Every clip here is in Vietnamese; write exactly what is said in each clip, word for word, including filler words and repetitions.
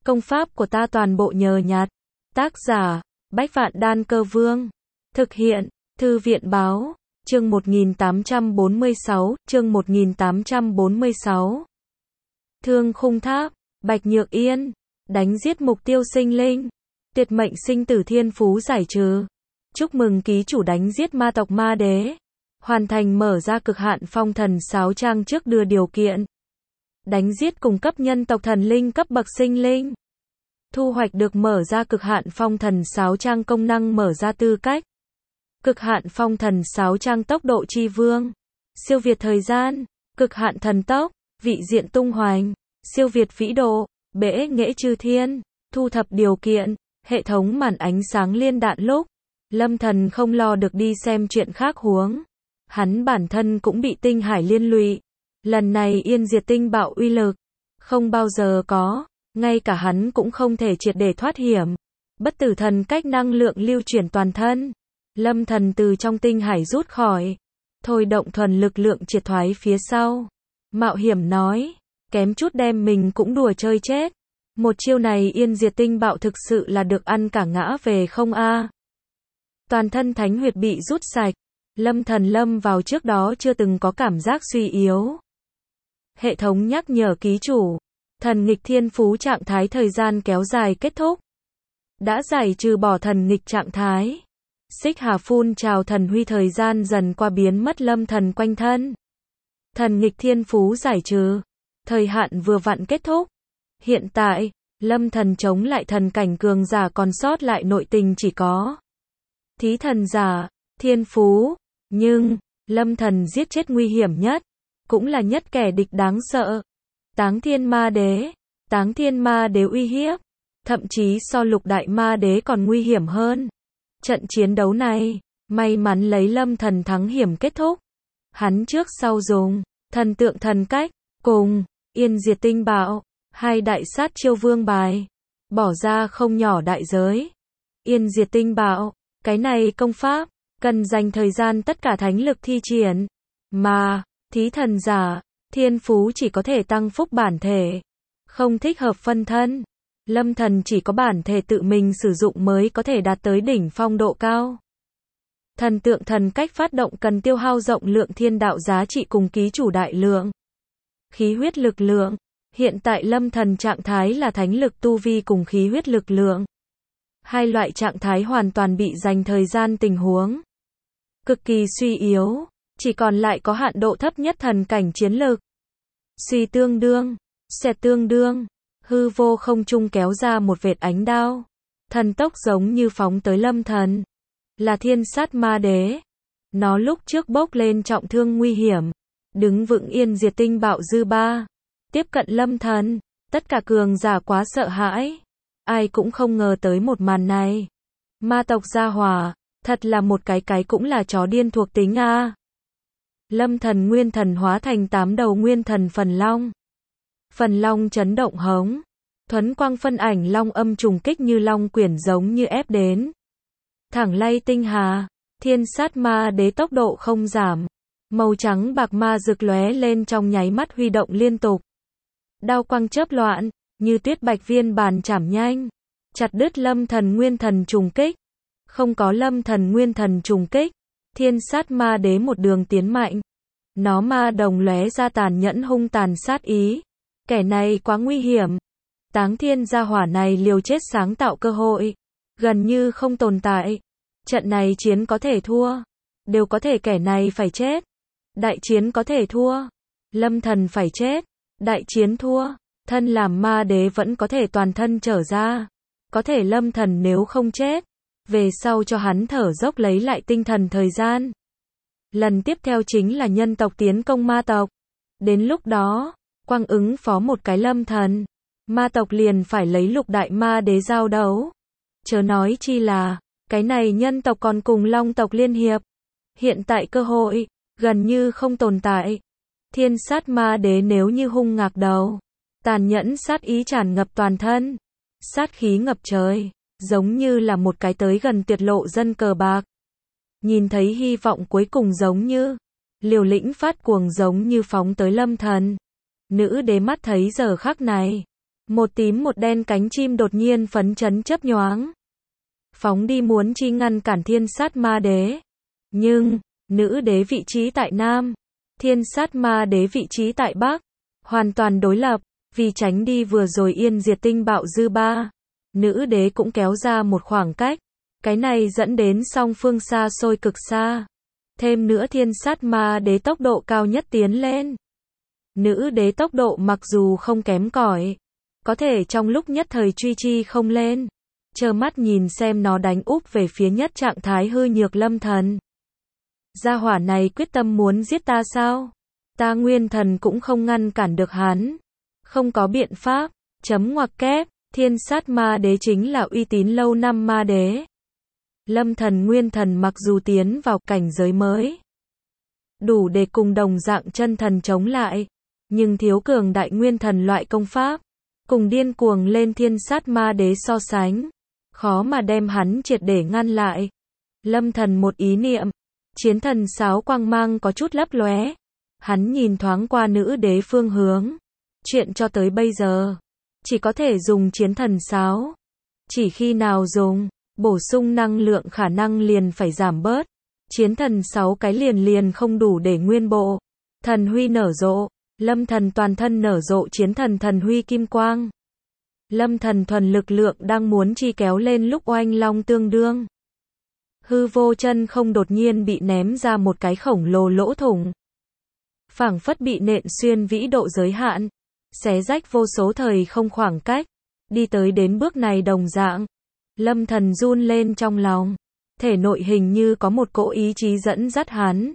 Công pháp của ta toàn bộ nhờ nhặt. Tác giả, Bách Vạn Đan Cơ Vương. Thực hiện, Thư viện Báo. Chương một nghìn tám trăm bốn mươi sáu, chương một nghìn tám trăm bốn mươi sáu. Thương Khung Tháp, Bạch Nhược Yên. Đánh giết mục tiêu sinh linh. Tuyệt mệnh sinh tử thiên phú giải trừ. Chúc mừng ký chủ đánh giết ma tộc ma đế. Hoàn thành mở ra cực hạn phong thần sáo trang trước đưa điều kiện. Đánh giết cùng cấp nhân tộc thần linh cấp bậc sinh linh. Thu hoạch được mở ra cực hạn phong thần sáo trang công năng mở ra tư cách. Cực hạn phong thần sáo trang tốc độ chi vương. Siêu việt thời gian. Cực hạn thần tốc. Vị diện tung hoành. Siêu việt vĩ độ. Bể nghệ chư thiên. Thu thập điều kiện. Hệ thống màn ánh sáng liên đạn lúc. Lâm Thần không lo được đi xem chuyện khác huống. Hắn bản thân cũng bị tinh hải liên lụy. Lần này yên diệt tinh bạo uy lực. Không bao giờ có. Ngay cả hắn cũng không thể triệt để thoát hiểm. Bất tử thần cách năng lượng lưu chuyển toàn thân. Lâm Thần từ trong tinh hải rút khỏi. Thôi động thuần lực lượng triệt thoái phía sau. Mạo hiểm nói. Kém chút đem mình cũng đùa chơi chết. Một chiêu này yên diệt tinh bạo thực sự là được ăn cả ngã về không a. Toàn thân thánh huyệt bị rút sạch. Lâm Thần lâm vào trước đó chưa từng có cảm giác suy yếu. Hệ thống nhắc nhở ký chủ. Thần nghịch thiên phú trạng thái thời gian kéo dài kết thúc. Đã giải trừ bỏ thần nghịch trạng thái. Xích hà phun trào thần huy thời gian dần qua biến mất Lâm Thần quanh thân. Thần nghịch thiên phú giải trừ. Thời hạn vừa vặn kết thúc. Hiện tại, Lâm Thần chống lại thần cảnh cường giả còn sót lại nội tình chỉ có thí thần giả, thiên phú. Nhưng, Lâm Thần giết chết nguy hiểm nhất. Cũng là nhất kẻ địch đáng sợ. Táng thiên ma đế. Táng thiên ma đế uy hiếp. Thậm chí so lục đại ma đế còn nguy hiểm hơn. Trận chiến đấu này, may mắn lấy Lâm Thần thắng hiểm kết thúc. Hắn trước sau dùng thần tượng thần cách, cùng yên diệt tinh bạo, hai đại sát chiêu vương bài. Bỏ ra không nhỏ đại giới. Yên diệt tinh bạo, cái này công pháp, cần dành thời gian tất cả thánh lực thi triển. Mà, thí thần giả, thiên phú chỉ có thể tăng phúc bản thể. Không thích hợp phân thân. Lâm Thần chỉ có bản thể tự mình sử dụng mới có thể đạt tới đỉnh phong độ cao. Thần tượng thần cách phát động cần tiêu hao rộng lượng thiên đạo giá trị cùng ký chủ đại lượng. Khí huyết lực lượng. Hiện tại Lâm Thần trạng thái là thánh lực tu vi cùng khí huyết lực lượng. Hai loại trạng thái hoàn toàn bị dành thời gian tình huống. Cực kỳ suy yếu. Chỉ còn lại có hạn độ thấp nhất thần cảnh chiến lực. Suy tương đương. Xẹt tương đương. Hư vô không trung kéo ra một vệt ánh đao. Thần tốc giống như phóng tới Lâm Thần. Là thiên sát ma đế. Nó lúc trước bốc lên trọng thương nguy hiểm. Đứng vững yên diệt tinh bạo dư ba. Tiếp cận Lâm Thần. Tất cả cường giả quá sợ hãi. Ai cũng không ngờ tới một màn này. Ma tộc gia hỏa. Thật là một cái cái cũng là chó điên thuộc tính a. Lâm Thần nguyên thần hóa thành tám đầu nguyên thần phần long. Phần long chấn động hống. Thuấn quang phân ảnh long âm trùng kích như long quyển giống như ép đến. Thẳng lay tinh hà. Thiên sát ma đế tốc độ không giảm. Màu trắng bạc ma rực lóe lên trong nháy mắt huy động liên tục. Đao quang chớp loạn. Như tuyết bạch viên bàn chảm nhanh. Chặt đứt Lâm Thần nguyên thần trùng kích. Không có Lâm Thần nguyên thần trùng kích. Thiên sát ma đế một đường tiến mạnh. Nó ma đồng lóe ra tàn nhẫn hung tàn sát ý. Kẻ này quá nguy hiểm. Táng thiên gia hỏa này liều chết sáng tạo cơ hội. Gần như không tồn tại. Trận này chiến có thể thua. Đều có thể kẻ này phải chết. Đại chiến có thể thua. Lâm Thần phải chết. Đại chiến thua. Thân làm ma đế vẫn có thể toàn thân trở ra. Có thể Lâm Thần nếu không chết. Về sau cho hắn thở dốc lấy lại tinh thần thời gian. Lần tiếp theo chính là nhân tộc tiến công ma tộc. Đến lúc đó, quang ứng phó một cái Lâm Thần. Ma tộc liền phải lấy lục đại ma đế giao đấu. Chớ nói chi là, cái này nhân tộc còn cùng long tộc liên hiệp. Hiện tại cơ hội, gần như không tồn tại. Thiên sát ma đế nếu như hung ngạc đầu. Tàn nhẫn sát ý tràn ngập toàn thân. Sát khí ngập trời. Giống như là một cái tới gần tuyệt lộ dân cờ bạc. Nhìn thấy hy vọng cuối cùng giống như liều lĩnh phát cuồng giống như phóng tới Lâm Thần. Nữ đế mắt thấy giờ khắc này. Một tím một đen cánh chim đột nhiên phấn chấn chớp nhoáng. Phóng đi muốn chi ngăn cản thiên sát ma đế. Nhưng, nữ đế vị trí tại Nam, thiên sát ma đế vị trí tại Bắc. Hoàn toàn đối lập, vì tránh đi vừa rồi yên diệt tinh bạo dư ba. Nữ đế cũng kéo ra một khoảng cách. Cái này dẫn đến song phương xa xôi cực xa. Thêm nữa thiên sát ma đế tốc độ cao nhất tiến lên. Nữ đế tốc độ mặc dù không kém cỏi, có thể trong lúc nhất thời truy chi không lên. Chờ mắt nhìn xem nó đánh úp về phía nhất trạng thái hư nhược Lâm Thần. Gia hỏa này quyết tâm muốn giết ta sao? Ta Nguyên Thần cũng không ngăn cản được hắn. Không có biện pháp. Chấm ngoặc kép. Thiên sát ma đế chính là uy tín lâu năm ma đế. Lâm Thần Nguyên Thần mặc dù tiến vào cảnh giới mới, đủ để cùng đồng dạng chân thần chống lại, nhưng thiếu cường đại Nguyên Thần loại công pháp, cùng điên cuồng lên thiên sát ma đế so sánh, khó mà đem hắn triệt để ngăn lại. Lâm Thần một ý niệm, chiến thần sáo quang mang có chút lấp lóe. Hắn nhìn thoáng qua nữ đế phương hướng. Chuyện cho tới bây giờ, chỉ có thể dùng chiến thần sáo. Chỉ khi nào dùng, bổ sung năng lượng khả năng liền phải giảm bớt. Chiến thần sáu cái liền liền không đủ để nguyên bộ. Thần huy nở rộ, Lâm Thần toàn thân nở rộ chiến thần thần huy kim quang. Lâm Thần thuần lực lượng đang muốn chi kéo lên lúc oanh long tương đương. Hư vô chân không đột nhiên bị ném ra một cái khổng lồ lỗ thủng. Phảng phất bị nện xuyên vĩ độ giới hạn, xé rách vô số thời không khoảng cách, đi tới đến bước này đồng dạng. Lâm Thần run lên trong lòng, thể nội hình như có một cỗ ý chí dẫn dắt hắn.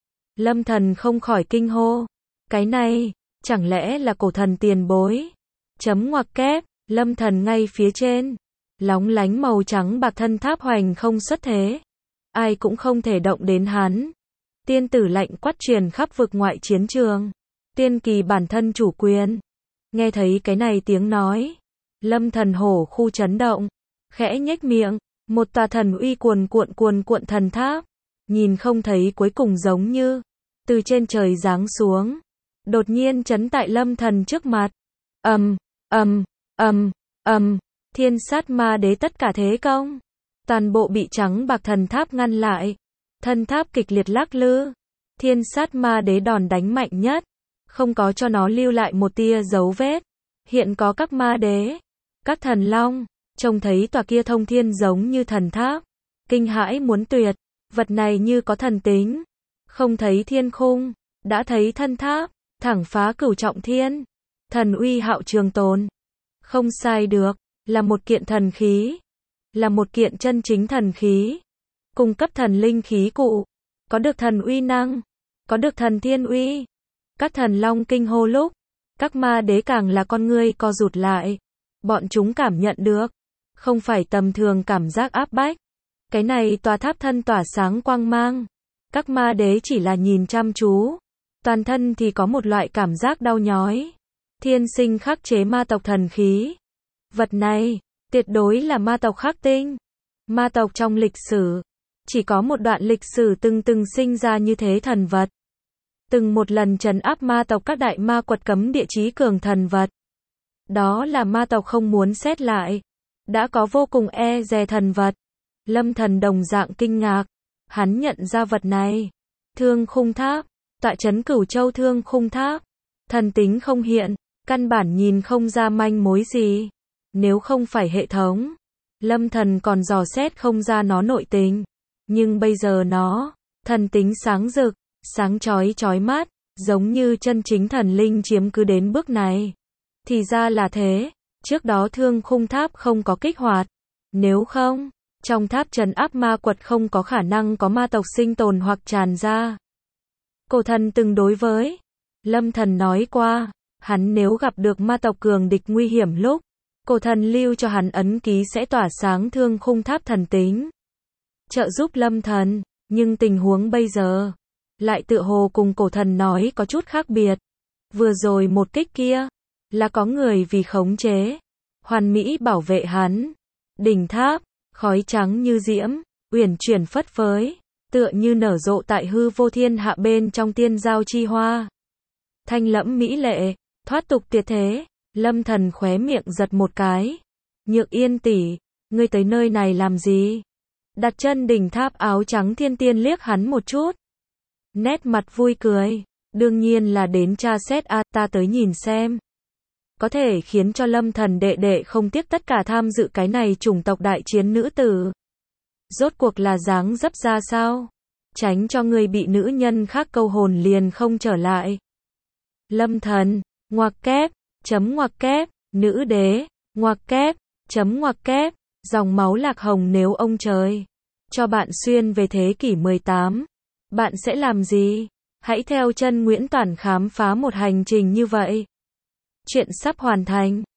Lâm Thần không khỏi kinh hô, cái này, chẳng lẽ là cổ thần tiền bối? Chấm ngoặc kép, Lâm Thần ngay phía trên, lóng lánh màu trắng bạc thân tháp hoành không xuất thế, ai cũng không thể động đến hắn. Tiên tử lạnh quát truyền khắp vực ngoại chiến trường, tiên kỳ bản thân chủ quyền. Nghe thấy cái này tiếng nói, Lâm Thần hổ khu chấn động, khẽ nhếch miệng, một tòa thần uy cuồn cuộn cuồn cuộn thần tháp, nhìn không thấy cuối cùng giống như từ trên trời giáng xuống, đột nhiên chấn tại Lâm Thần trước mặt. Ầm, ầm, ầm, ầm, thiên sát ma đế tất cả thế công, toàn bộ bị trắng bạc thần tháp ngăn lại. Thân tháp kịch liệt lắc lư, thiên sát ma đế đòn đánh mạnh nhất, không có cho nó lưu lại một tia dấu vết. Hiện có các ma đế, các thần long, trông thấy tòa kia thông thiên giống như thần tháp, kinh hãi muốn tuyệt, vật này như có thần tính. Không thấy thiên khung, đã thấy thân tháp, thẳng phá cửu trọng thiên, thần uy hạo trường tồn. Không sai được, là một kiện thần khí, là một kiện chân chính thần khí. Cung cấp thần linh khí cụ, có được thần uy năng, có được thần thiên uy. Các thần long kinh hô lúc, các ma đế càng là con ngươi co rụt lại. Bọn chúng cảm nhận được, không phải tầm thường cảm giác áp bách. Cái này tòa tháp thân tỏa sáng quang mang. Các ma đế chỉ là nhìn chăm chú, toàn thân thì có một loại cảm giác đau nhói. Thiên sinh khắc chế ma tộc thần khí. Vật này, tuyệt đối là ma tộc khắc tinh. Ma tộc trong lịch sử, chỉ có một đoạn lịch sử từng từng sinh ra như thế thần vật. Từng một lần trấn áp ma tộc các đại ma quật cấm địa chí cường thần vật. Đó là ma tộc không muốn xét lại. Đã có vô cùng e dè thần vật. Lâm Thần đồng dạng kinh ngạc. Hắn nhận ra vật này. Thương khung tháp. Tọa trấn Cửu Châu thương khung tháp. Thần tính không hiện. Căn bản nhìn không ra manh mối gì. Nếu không phải hệ thống, Lâm Thần còn dò xét không ra nó nội tình. Nhưng bây giờ nó, thần tính sáng rực, sáng chói chói mắt, giống như chân chính thần linh chiếm cứ đến bước này. Thì ra là thế, trước đó thương khung tháp không có kích hoạt. Nếu không, trong tháp trấn áp ma quật không có khả năng có ma tộc sinh tồn hoặc tràn ra. Cổ thần từng đối với Lâm Thần nói qua, hắn nếu gặp được ma tộc cường địch nguy hiểm lúc, cổ thần lưu cho hắn ấn ký sẽ tỏa sáng thương khung tháp thần tính, trợ giúp Lâm Thần. Nhưng tình huống bây giờ, lại tựa hồ cùng cổ thần nói có chút khác biệt. Vừa rồi một kích kia, là có người vì khống chế, hoàn mỹ bảo vệ hắn. Đỉnh tháp, khói trắng như diễm, uyển chuyển phất phới, tựa như nở rộ tại hư vô thiên hạ bên trong tiên giao chi hoa. Thanh lẫm mỹ lệ, thoát tục tuyệt thế, Lâm Thần khóe miệng giật một cái. Nhược Yên tỷ, ngươi tới nơi này làm gì? Đặt chân đỉnh tháp áo trắng thiên tiên liếc hắn một chút. Nét mặt vui cười. Đương nhiên là đến tra xét a, ta tới nhìn xem. Có thể khiến cho Lâm Thần đệ đệ không tiếc tất cả tham dự cái này chủng tộc đại chiến nữ tử. Rốt cuộc là dáng dấp ra sao? Tránh cho người bị nữ nhân khác câu hồn liền không trở lại. Lâm Thần, ngoặc kép, chấm ngoặc kép, nữ đế, ngoặc kép, chấm ngoặc kép, dòng máu lạc hồng nếu ông trời cho bạn xuyên về thế kỷ mười tám, bạn sẽ làm gì? Hãy theo chân Nguyễn Toản khám phá một hành trình như vậy. Chuyện sắp hoàn thành.